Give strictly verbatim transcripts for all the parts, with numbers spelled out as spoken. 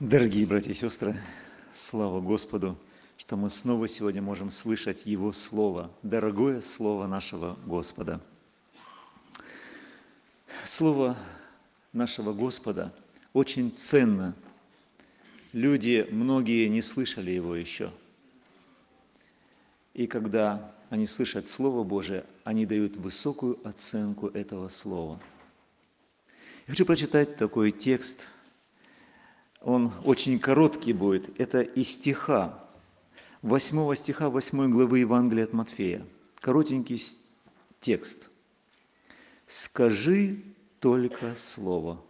Дорогие братья и сестры, слава Господу, что мы снова сегодня можем слышать Его Слово, дорогое Слово нашего Господа. Слово нашего Господа очень ценно. Люди, многие не слышали Его еще. И когда они слышат Слово Божие, они дают высокую оценку этого Слова. Я хочу прочитать такой текст. Он очень короткий будет. Это из стиха, восьмого стиха восьмой главы Евангелия от Матфея. Коротенький текст. «Скажи только слово».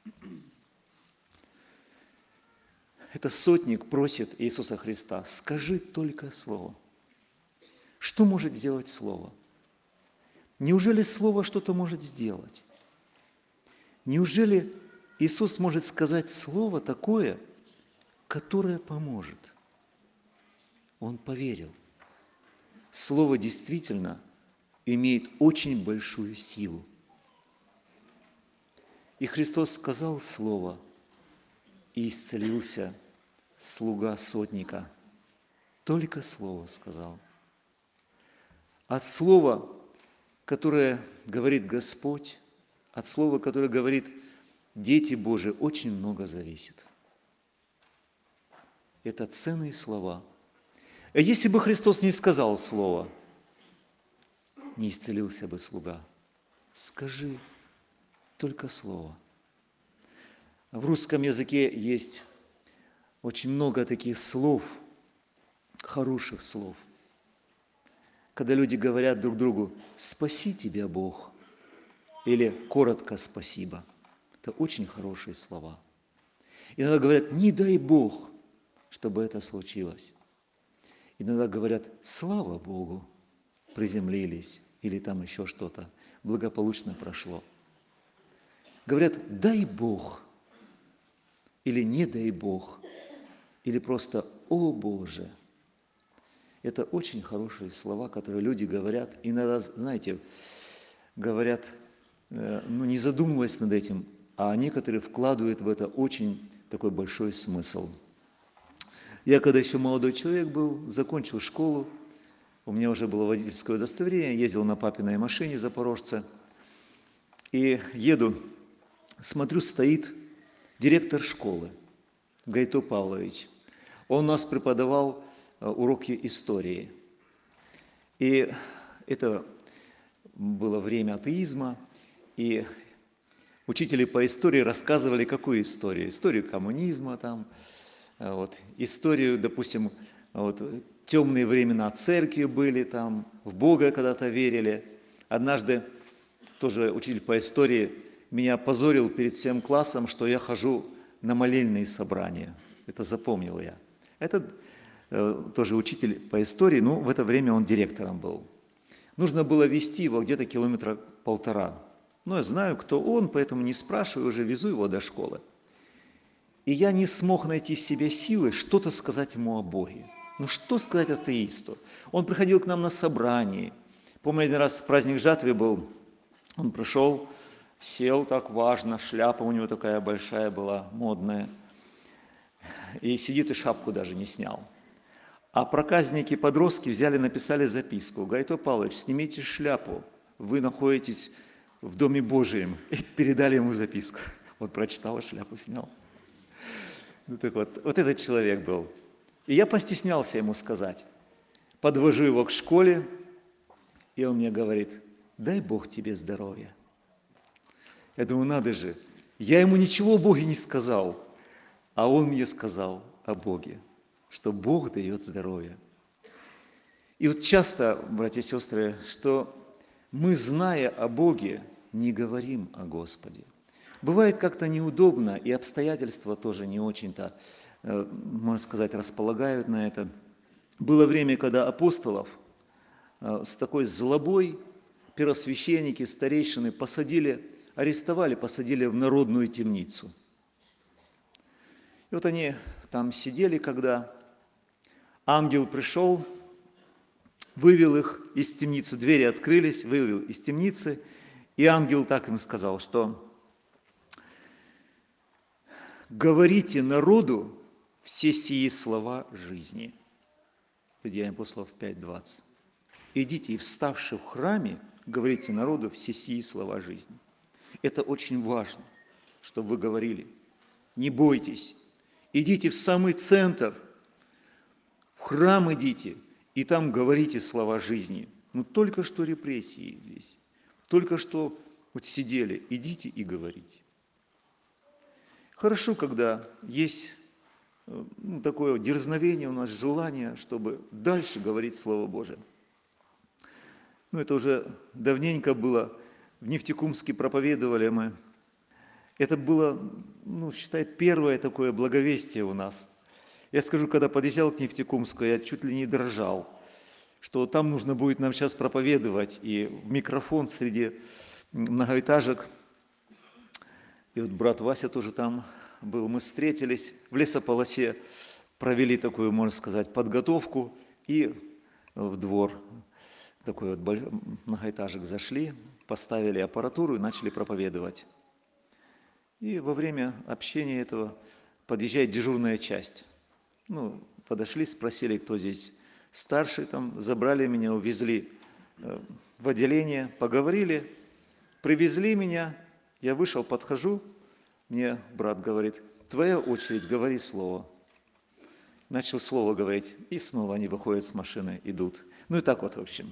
Это сотник просит Иисуса Христа: «Скажи только слово». Что может сделать слово? Неужели слово что-то может сделать? Неужели Иисус может сказать слово такое, которое поможет? Он поверил. Слово действительно имеет очень большую силу. И Христос сказал слово, и исцелился слуга сотника. Только слово сказал. От слова, которое говорит Господь, от слова, которое говорит дети Божии, очень много зависит. Это ценные слова. А если бы Христос не сказал слова, не исцелился бы слуга. Скажи только слово. В русском языке есть очень много таких слов, хороших слов. Когда люди говорят друг другу: «Спаси тебя, Бог», или коротко «спасибо». Это очень хорошие слова. Иногда говорят: «Не дай Бог, чтобы это случилось». Иногда говорят: «Слава Богу», приземлились, или там еще что-то, благополучно прошло. Говорят: «Дай Бог», или «Не дай Бог», или просто «О Боже». Это очень хорошие слова, которые люди говорят. Иногда, знаете, говорят, ну, не задумываясь над этим, а некоторые вкладывают в это очень такой большой смысл. Я, когда еще молодой человек был, закончил школу, у меня уже было водительское удостоверение, ездил на папиной машине «Запорожце», и еду, смотрю, стоит директор школы Гайто Павлович. Он у нас преподавал уроки истории. И это было время атеизма, и учители по истории рассказывали, какую историю? Историю коммунизма, там, вот, историю, допустим, вот, темные времена церкви были, там, в Бога когда-то верили. Однажды тоже учитель по истории меня позорил перед всем классом, что я хожу на молельные собрания. Это запомнил я. Это э, тоже учитель по истории, но в это время он директором был. Нужно было везти его где-то километра полтора. Но я знаю, кто он, поэтому не спрашиваю, уже везу его до школы. И я не смог найти в себе силы что-то сказать ему о Боге. Ну что сказать атеисту? Он приходил к нам на собрание. Помню, один раз праздник жатвы был, он пришел, сел так важно, шляпа у него такая большая была, модная. И сидит и шапку даже не снял. А проказники-подростки взяли, написали записку: «Гайто Павлович, снимите шляпу, вы находитесь в Доме Божьем». И передали ему записку. Он прочитал, шляпу снял. Ну так вот, вот этот человек был. И я постеснялся ему сказать. Подвожу его к школе, и он мне говорит: «Дай Бог тебе здоровья». Я думаю, надо же, я ему ничего о Боге не сказал, а он мне сказал о Боге, что Бог дает здоровье. И вот часто, братья и сестры, что мы, зная о Боге, не говорим о Господе. Бывает как-то неудобно, и обстоятельства тоже не очень-то, можно сказать, располагают на это. Было время, когда апостолов с такой злобой первосвященники, старейшины посадили, арестовали, посадили в народную темницу. И вот они там сидели, когда ангел пришел, вывел их из темницы, двери открылись, вывел из темницы, и ангел так им сказал, что говорите народу все сии слова жизни. Это Деяния апостолов пять двадцать. Идите и, вставши в храме, говорите народу все сии слова жизни. Это очень важно, чтобы вы говорили. Не бойтесь. Идите в самый центр, в храм идите, и там говорите слова жизни. Ну, только что репрессии здесь, только что вот сидели, идите и говорите. Хорошо, когда есть ну, такое дерзновение у нас, желание, чтобы дальше говорить Слово Божие. Ну, это уже давненько было, в Нефтекумске проповедовали мы. Это было, ну, считай, первое такое благовестие у нас. Я скажу, когда подъезжал к Нефтекумску, я чуть ли не дрожал, что там нужно будет нам сейчас проповедовать, и микрофон среди многоэтажек. И вот брат Вася тоже там был. Мы встретились в лесополосе, провели такую, можно сказать, подготовку, и в двор такой вот многоэтажек зашли, поставили аппаратуру и начали проповедовать. И во время общения этого подъезжает дежурная часть. Ну, подошли, спросили, кто здесь старший, там, забрали меня, увезли в отделение, поговорили, привезли меня, я вышел, подхожу, мне брат говорит: твоя очередь, говори слово. Начал слово говорить, и снова они выходят с машины, идут. Ну и так вот, в общем.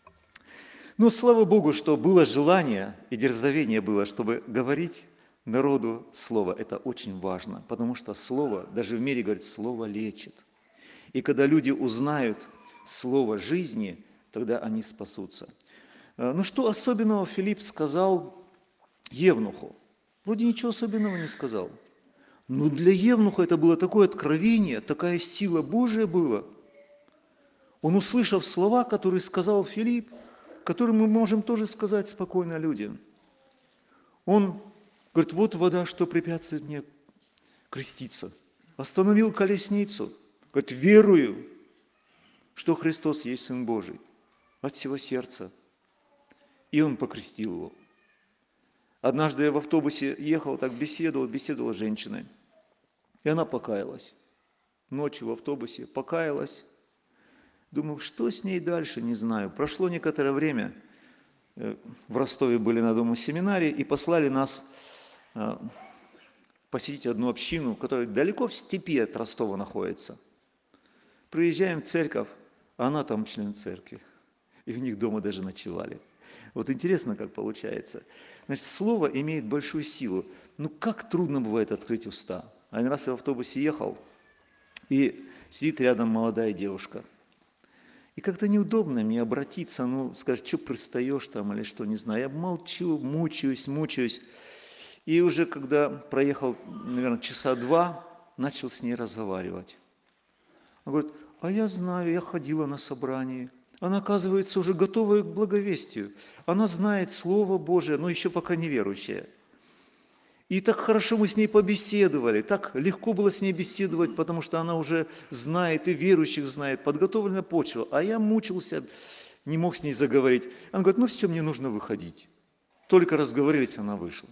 Но слава Богу, что было желание и дерзновение было, чтобы говорить народу слово. Это очень важно, потому что слово, даже в мире говорят, слово лечит. И когда люди узнают слово жизни, тогда они спасутся. Ну что особенного Филипп сказал евнуху? Вроде ничего особенного не сказал. Но для евнуха это было такое откровение, такая сила Божия была. Он, услышав слова, которые сказал Филипп, которые мы можем тоже сказать спокойно людям, он говорит: вот вода, что препятствует мне креститься. Остановил колесницу. Говорит: верую, что Христос есть Сын Божий от всего сердца. И он покрестил его. Однажды я в автобусе ехал, так беседовал, беседовал с женщиной. И она покаялась. Ночью в автобусе покаялась. Думаю, что с ней дальше, не знаю. Прошло некоторое время. В Ростове были на дому семинаре и послали нас посетить одну общину, которая далеко в степи от Ростова находится. Приезжаем в церковь, а она там член церкви. И у них дома даже ночевали. Вот интересно, как получается. Значит, слово имеет большую силу. Ну, как трудно бывает открыть уста. Один раз я в автобусе ехал, и сидит рядом молодая девушка. И как-то неудобно мне обратиться, ну, сказать, что пристаешь там или что, не знаю. Я молчу, мучаюсь, мучаюсь. И уже когда проехал, наверное, часа два, начал с ней разговаривать. Она говорит: а я знаю, я ходила на собрание. Она, оказывается, уже готовая к благовестию. Она знает Слово Божие, но еще пока неверующая. И так хорошо мы с ней побеседовали, так легко было с ней беседовать, потому что она уже знает, и верующих знает, подготовлена почва. А я мучился, не мог с ней заговорить. Она говорит: ну все, мне нужно выходить. Только разговорились, она вышла.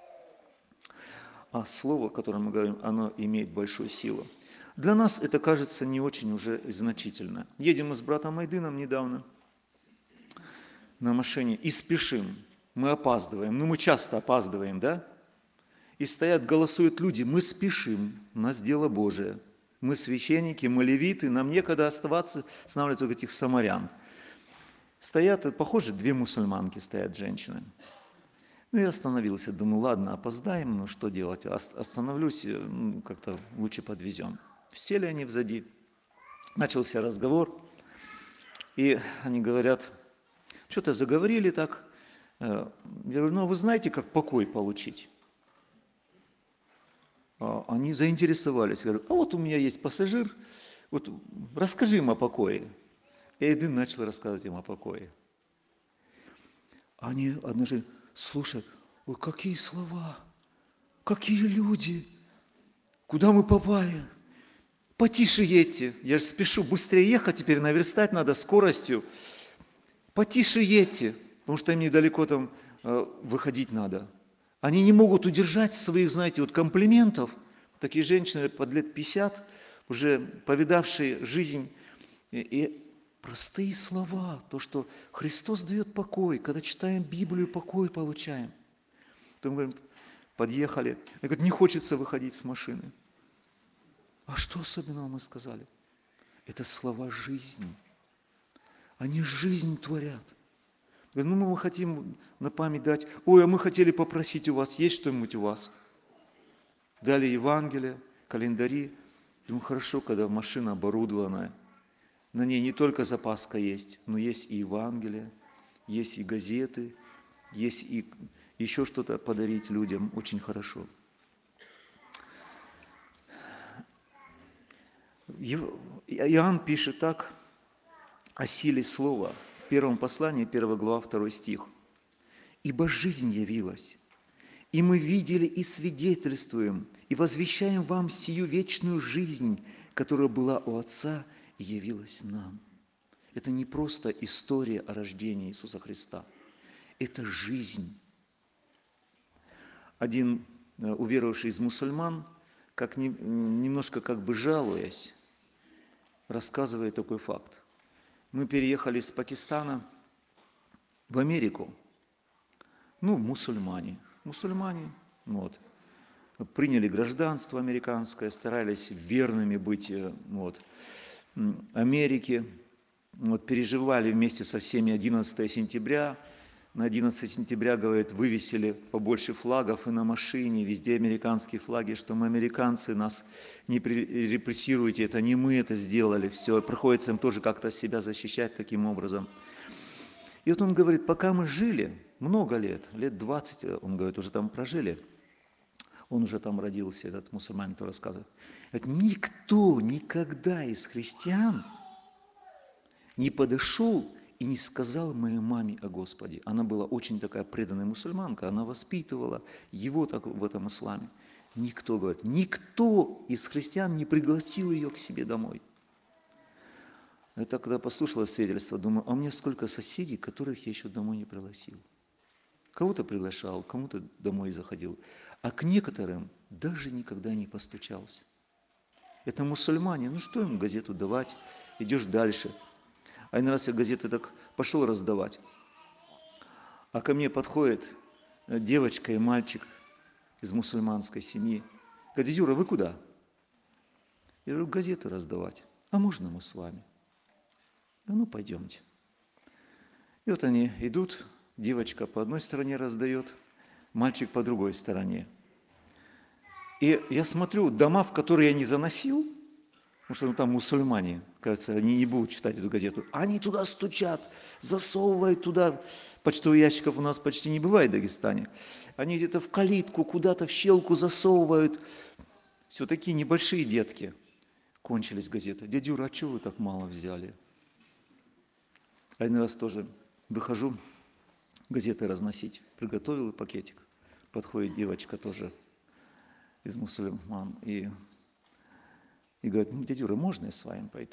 А слово, о котором мы говорим, оно имеет большую силу. Для нас это кажется не очень уже значительно. Едем мы с братом Айдыном недавно на машине и спешим. Мы опаздываем. Ну, мы часто опаздываем, да? И стоят, голосуют люди. Мы спешим. У нас дело Божие. Мы священники, мы левиты. Нам некогда оставаться, останавливаться у этих самарян. Стоят, похоже, две мусульманки стоят, женщины. Ну, я остановился. Думаю, ладно, опоздаем, ну, что делать? Остановлюсь, ну, как-то лучше подвезем. Сели они взади, начался разговор, и они говорят: что-то заговорили так. Я говорю: ну, а вы знаете, как покой получить? Они заинтересовались. Я говорю: а вот у меня есть пассажир, вот расскажи им о покое. И Айдын начал рассказывать им о покое. Они однажды: слушай, ой, какие слова, какие люди, куда мы попали? Потише едьте. Я же спешу быстрее ехать, теперь наверстать надо скоростью. Потише едьте, потому что им недалеко там э, выходить надо. Они не могут удержать своих, знаете, вот комплиментов. Такие женщины под лет пятьдесят, уже повидавшие жизнь, и, и простые слова, то, что Христос дает покой, когда читаем Библию, покой получаем. Потом говорим, подъехали, и говорят, не хочется выходить с машины. А что особенного мы сказали? Это слова жизни. Они жизнь творят. Говорят, ну мы хотим на память дать, ой, а мы хотели попросить у вас, есть что-нибудь у вас? Дали Евангелие, календари. Думаю, хорошо, когда машина оборудованная. На ней не только запаска есть, но есть и Евангелие, есть и газеты, есть и еще что-то подарить людям. Очень хорошо. Иоанн пишет так о силе слова. В первом послании, первая глава, второй стих. «Ибо жизнь явилась, и мы видели и свидетельствуем, и возвещаем вам сию вечную жизнь, которая была у Отца и явилась нам». Это не просто история о рождении Иисуса Христа. Это жизнь. Один уверовавший из мусульман, как не, немножко как бы жалуясь, рассказывает такой факт. Мы переехали с Пакистана в Америку. Ну, мусульмане. Мусульмане, вот, приняли гражданство американское, старались верными быть вот, Америке, вот, переживали вместе со всеми одиннадцатое сентября. На одиннадцатое сентября, говорит, вывесили побольше флагов и на машине, везде американские флаги, что мы американцы, нас не репрессируйте, это не мы это сделали, все, приходится им тоже как-то себя защищать таким образом. И вот он говорит, пока мы жили, много лет, лет двадцать, он говорит, уже там прожили, он уже там родился, этот мусульманин, кто рассказывает, говорит, никто никогда из христиан не подошел и не сказал моей маме о Господе. Она была очень такая преданная мусульманка, она воспитывала его так в этом исламе. Никто, говорит, никто из христиан не пригласил ее к себе домой. Это когда послушала свидетельство, думаю, а у меня сколько соседей, которых я еще домой не пригласил. Кого-то приглашал, кому-то домой заходил, а к некоторым даже никогда не постучался. Это мусульмане, ну что им газету давать, идешь дальше. А один раз я газеты так пошел раздавать, а ко мне подходит девочка и мальчик из мусульманской семьи. Говорит, Юра, вы куда? Я говорю, газеты раздавать. А можно мы с вами? Я говорю, ну, пойдемте. И вот они идут, девочка по одной стороне раздает, мальчик по другой стороне. И я смотрю, дома, в которые я не заносил, потому что ну, там мусульмане, кажется, они не будут читать эту газету. Они туда стучат, засовывают туда. Почтовых ящиков у нас почти не бывает в Дагестане. Они где-то в калитку, куда-то в щелку засовывают. Все такие небольшие детки. Кончились газеты. Дядя Юра, а чего вы так мало взяли? Один раз тоже выхожу газеты разносить. Приготовил пакетик. Подходит девочка тоже из мусульман. И И говорит, ну, дядя Юра, можно я с вами пойду?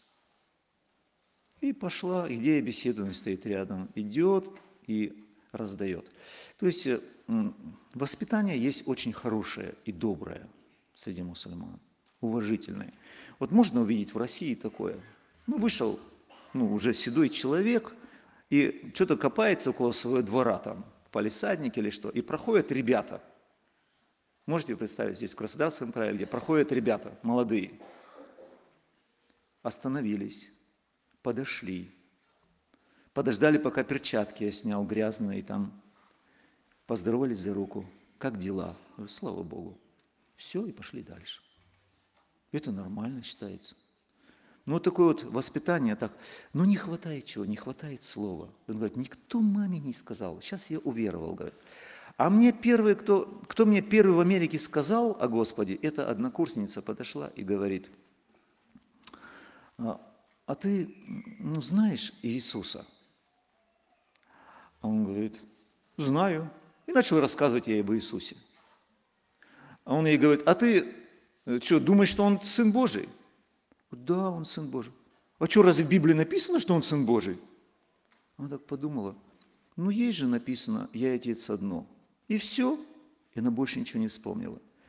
И пошла, идея беседования стоит рядом, идет и раздает. То есть воспитание есть очень хорошее и доброе среди мусульман, уважительное. Вот можно увидеть в России такое. Ну, вышел ну, уже седой человек и что-то копается около своего двора, там, в палисаднике или что, и проходят ребята. Можете представить, здесь в Краснодарском крае, где проходят ребята, молодые. Остановились, подошли, подождали, пока перчатки я снял грязные, там, поздоровались за руку. Как дела? Я говорю, слава Богу. Все, и пошли дальше. Это нормально считается. Ну, такое вот воспитание так. Но не хватает чего? Не хватает слова. Он говорит, никто маме не сказал. Сейчас я уверовал, говорит. А мне первый, кто, кто мне первый в Америке сказал о Господе, это однокурсница подошла и говорит, а, а ты, ну, знаешь Иисуса? А он говорит, знаю. И начал рассказывать ей об Иисусе. А он ей говорит, а ты что, думаешь, что он Сын Божий? Да, он Сын Божий. А что, разве в Библии написано, что он Сын Божий? Она так подумала, ну, есть же написано, я и Отец одно. И все. И она больше ничего не вспомнила.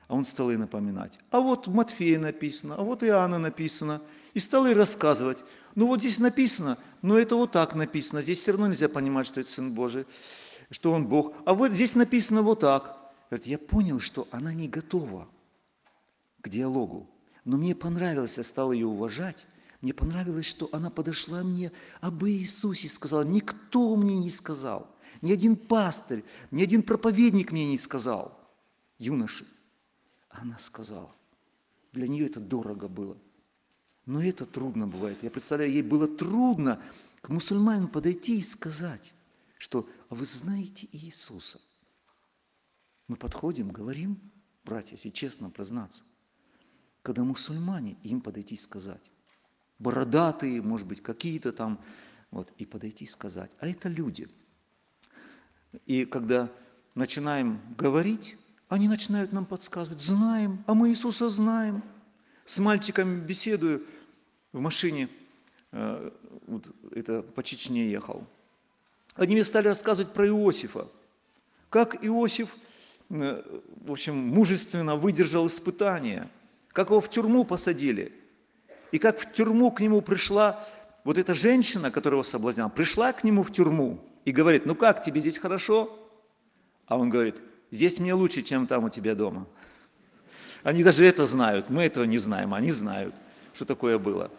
А он стал ей напоминать. А вот в Матфея написано, а вот Иоанна написано. И стал ей рассказывать. Ну вот здесь написано, но это вот так написано. Здесь все равно нельзя понимать, что это Сын Божий, что Он Бог. А вот здесь написано вот так. Говорит, я понял, что она не готова к диалогу. Но мне понравилось, я стал ее уважать. Мне понравилось, что она подошла мне об Иисусе и сказала, никто мне не сказал. Ни один пастырь, ни один проповедник мне не сказал. Юноши. Она сказала. Для нее это дорого было. Но это трудно бывает. Я представляю, ей было трудно к мусульманину подойти и сказать, что а вы знаете Иисуса. Мы подходим, говорим, братья, если честно признаться, когда мусульмане, им подойти и сказать. Бородатые, может быть, какие-то там, вот, и подойти и сказать. А это люди. И когда начинаем говорить, они начинают нам подсказывать, знаем, а мы Иисуса знаем. С мальчиком беседую в машине, э, вот это по Чечне ехал. Они мне стали рассказывать про Иосифа. Как Иосиф, э, в общем, мужественно выдержал испытания, как его в тюрьму посадили. И как в тюрьму к нему пришла вот эта женщина, которая его соблазняла, пришла к нему в тюрьму и говорит, ну как, тебе здесь хорошо? А он говорит, здесь мне лучше, чем там у тебя дома. Они даже это знают, мы этого не знаем, они знают, что такое было.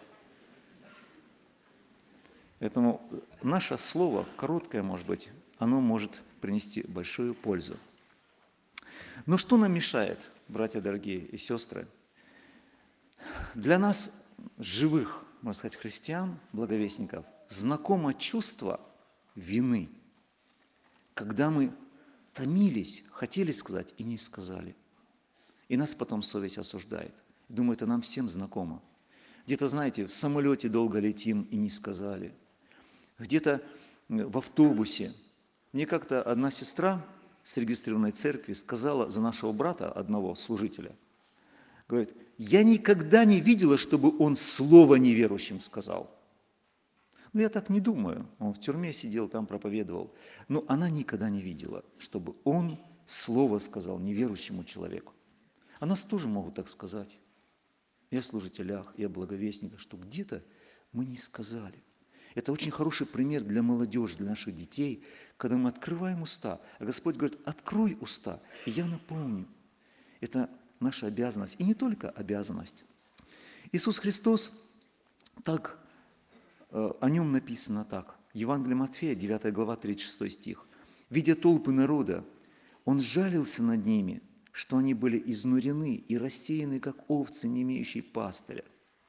Поэтому наше слово, короткое, может быть, оно может принести большую пользу. Но что нам мешает, братья дорогие и сестры? Для нас, живых, можно сказать, христиан, благовестников, знакомо чувство вины, когда мы томились, хотели сказать и не сказали. И нас потом совесть осуждает. Думаю, это нам всем знакомо. Где-то, знаете, в самолете долго летим и не сказали. Где-то в автобусе. Мне как-то одна сестра с регистрированной церкви сказала за нашего брата, одного служителя, говорит, я никогда не видела, чтобы он слово неверующим сказал. Ну, я так не думаю. Он в тюрьме сидел, там проповедовал. Но она никогда не видела, чтобы он слово сказал неверующему человеку. А нас тоже могут так сказать. Я служителях, я благовестниках, что где-то мы не сказали. Это очень хороший пример для молодежи, для наших детей, когда мы открываем уста. А Господь говорит, открой уста, и я наполню. Это наша обязанность. И не только обязанность. Иисус Христос, так, о нем написано так. Евангелие Матфея, девятая глава, тридцать шестой стих. «Видя толпы народа, Он сжалился над ними, что они были изнурены и рассеяны, как овцы, не имеющие пастыря».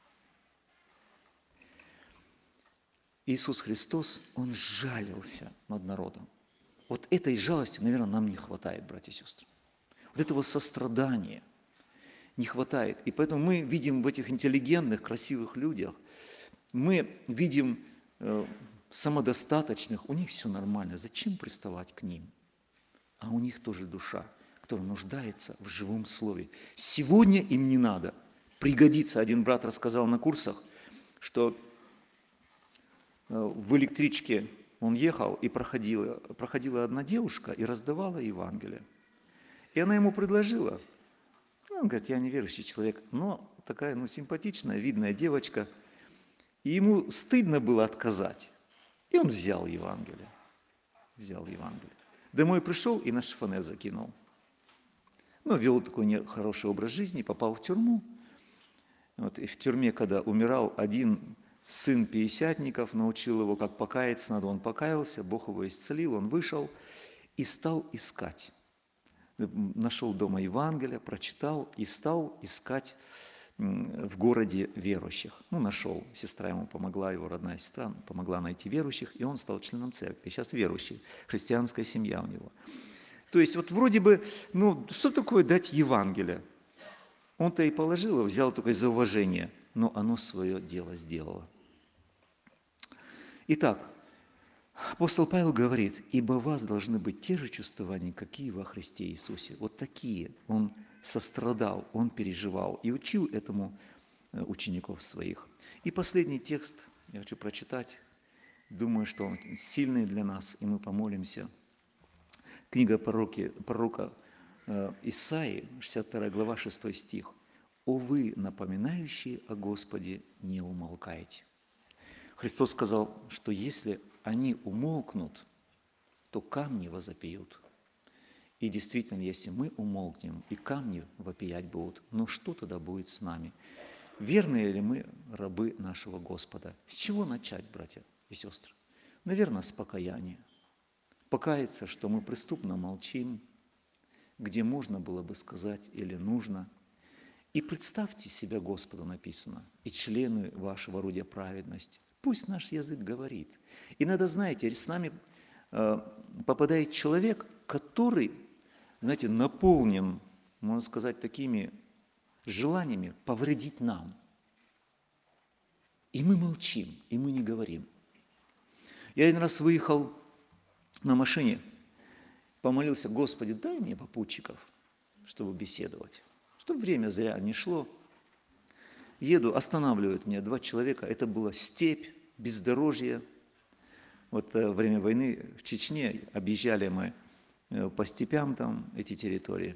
Иисус Христос, Он сжалился над народом. Вот этой жалости, наверное, нам не хватает, братья и сестры. Вот этого сострадания не хватает. И поэтому мы видим в этих интеллигентных, красивых людях, мы видим э, самодостаточных, у них все нормально. Зачем приставать к ним? А у них тоже душа, которая нуждается в живом слове. Сегодня им не надо. Пригодится. Один брат рассказал на курсах, что в электричке он ехал, и проходила, проходила одна девушка и раздавала Евангелие. И она ему предложила. Он говорит, я неверующий человек, но такая ну, симпатичная, видная девочка. И ему стыдно было отказать. И он взял Евангелие. Взял Евангелие. Домой пришел и на шифонер закинул. Ну, вел такой нехороший образ жизни, попал в тюрьму. Вот, и в тюрьме, когда умирал, один сын пятидесятников научил его, как покаяться надо. Он покаялся, Бог его исцелил, он вышел и стал искать. Нашел дома Евангелие, прочитал и стал искать в городе верующих. Ну, нашел. Сестра ему помогла, его родная сестра помогла найти верующих, и он стал членом церкви. Сейчас верующий, христианская семья у него. То есть вот вроде бы, ну, что такое дать Евангелие? Он-то и положил его, взял только за уважение, но оно свое дело сделало. Итак, апостол Павел говорит, «Ибо у вас должны быть те же чувствования, какие во Христе Иисусе». Вот такие. Он сострадал, он переживал и учил этому учеников своих. И последний текст я хочу прочитать. Думаю, что он сильный для нас, и мы помолимся. Книга пророки, пророка Исаии, шестьдесят вторая глава, шестой стих. «О вы, напоминающие о Господе, не умолкайте». Христос сказал, что если они умолкнут, то камни возопьют. И действительно, если мы умолкнем, и камни вопиять будут, но что тогда будет с нами? Верные ли мы рабы нашего Господа? С чего начать, братья и сестры? Наверное, с покаяния. Покаяться, что мы преступно молчим, где можно было бы сказать или нужно. И представьте себя Господу, написано, и члены вашего орудия праведности. Пусть наш язык говорит. Иногда, знаете, с нами э, попадает человек, который, знаете, наполнен, можно сказать, такими желаниями повредить нам. И мы молчим, и мы не говорим. Я один раз выехал на машине, помолился: Господи, дай мне попутчиков, чтобы беседовать, чтобы время зря не шло. Еду, останавливают меня два человека, это была степь, бездорожье. Вот во время войны в Чечне объезжали мы по степям там эти территории.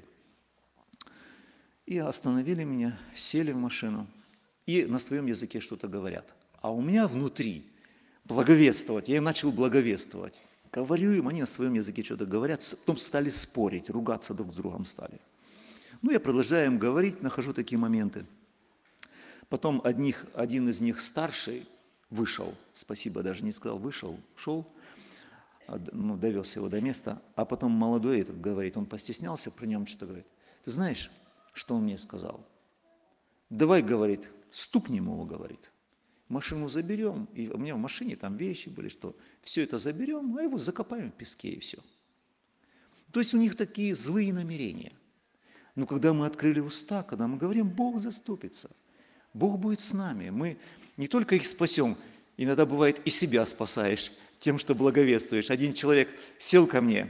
И остановили меня, сели в машину и на своем языке что-то говорят. А у меня внутри благовествовать, я начал благовествовать. Говорю им, они на своем языке что-то говорят, потом стали спорить, ругаться друг с другом стали. Ну, я продолжаю им говорить, нахожу такие моменты. Потом одних, один из них старший вышел, спасибо, даже не сказал, вышел, шел, ну, довез его до места, а потом молодой этот говорит, он постеснялся, при нем что-то говорит. Ты знаешь, что он мне сказал? Давай, говорит, стукнем его, говорит. Машину заберем, и у меня в машине там вещи были, что все это заберем, а его закопаем в песке и все. То есть у них такие злые намерения. Но когда мы открыли уста, когда мы говорим, Бог заступится, Бог будет с нами, мы не только их спасем, иногда бывает и себя спасаешь тем, что благовествуешь. Один человек сел ко мне,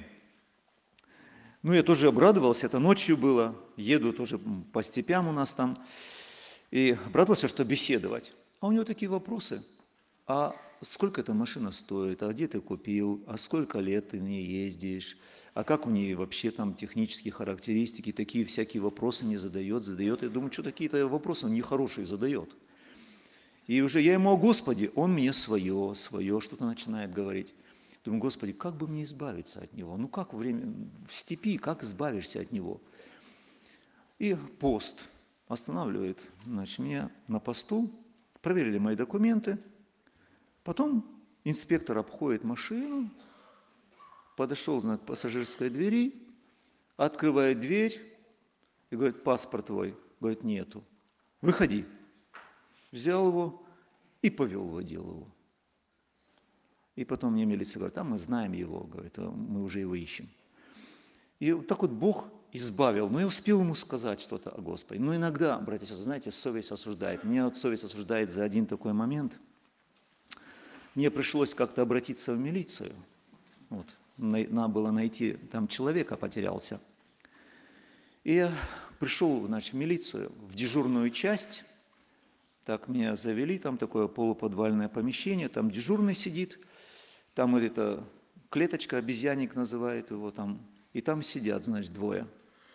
ну я тоже обрадовался, это ночью было, еду тоже по степям у нас там, и обрадовался, что беседовать. А у него такие вопросы: а сколько эта машина стоит, а где ты купил, а сколько лет ты в ней ездишь, а как у нее вообще там технические характеристики, такие всякие вопросы не задает, задает. Я думаю, что такие-то вопросы он нехорошие задает. И уже я ему о Господе, он мне свое, свое что-то начинает говорить. Думаю, Господи, как бы мне избавиться от него? Ну как время в степи, как избавишься от него? И пост останавливает, значит, меня на посту, проверили мои документы, потом инспектор обходит машину, подошел к пассажирской двери, открывает дверь и говорит: паспорт твой? Говорит: нету. Выходи. Взял его и повел, водил его. И потом мне милиция говорит: а мы знаем его, говорит, мы уже его ищем. И вот так вот Бог избавил. Но я успел ему сказать что-то о Господе. Но иногда, братья и сестры, знаете, совесть осуждает. Меня вот совесть осуждает за один такой момент. Мне пришлось как-то обратиться в милицию. Вот. Надо было найти, там человека потерялся. И я пришел, значит, в милицию, в дежурную часть. Так меня завели, там такое полуподвальное помещение, там дежурный сидит, там вот эта клеточка, обезьянник называют его там, и там сидят, значит, двое.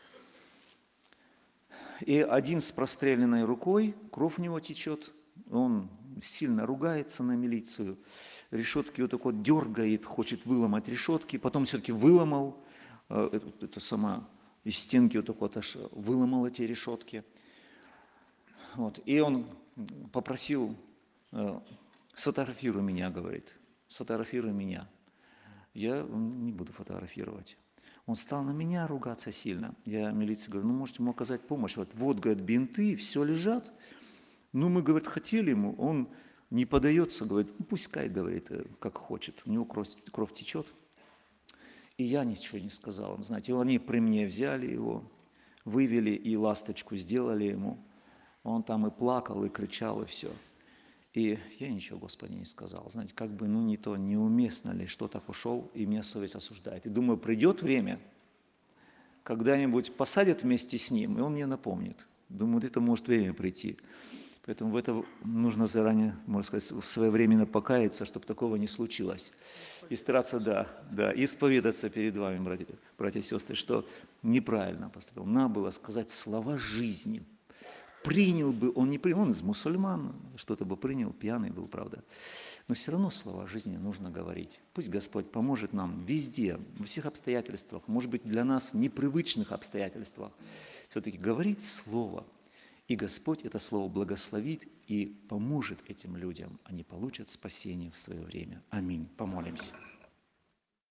И один с простреленной рукой, кровь у него течет, он сильно ругается на милицию, решетки вот так вот дергает, хочет выломать решетки, потом все-таки выломал, это, это сама из стенки вот так вот аж выломал эти решетки. Вот. И он попросил: сфотографируй меня, говорит, сфотографируй меня. Я не буду фотографировать. Он стал на меня ругаться сильно. Я милиции говорю: ну, можете ему оказать помощь. Вот, вот, говорит, бинты, все лежат. Ну, мы, говорит, хотели ему, он не подается, говорит, ну, пускай, говорит, как хочет. У него кровь, кровь течет. И я ничего не сказал. Знаете, они при мне взяли его, вывели и ласточку сделали ему. Он там и плакал, и кричал, и все. И я ничего Господи не сказал. Знаете, как бы, ну, не то, неуместно ли, что так ушел, и меня совесть осуждает. И думаю, придет время, когда-нибудь посадят вместе с ним, и он мне напомнит. Думаю, это может время прийти. Поэтому в это нужно заранее, можно сказать, своевременно покаяться, чтобы такого не случилось. И стараться, да, да, исповедаться перед вами, братья, братья и сестры, что неправильно поступил. Надо было сказать слова жизни. Принял бы, он не принял, он из мусульман, что-то бы принял, пьяный был, правда. Но все равно слова жизни нужно говорить. Пусть Господь поможет нам везде, во всех обстоятельствах, может быть, для нас непривычных обстоятельствах, все-таки говорить слово. И Господь это слово благословит и поможет этим людям. Они получат спасение в свое время. Аминь. Помолимся.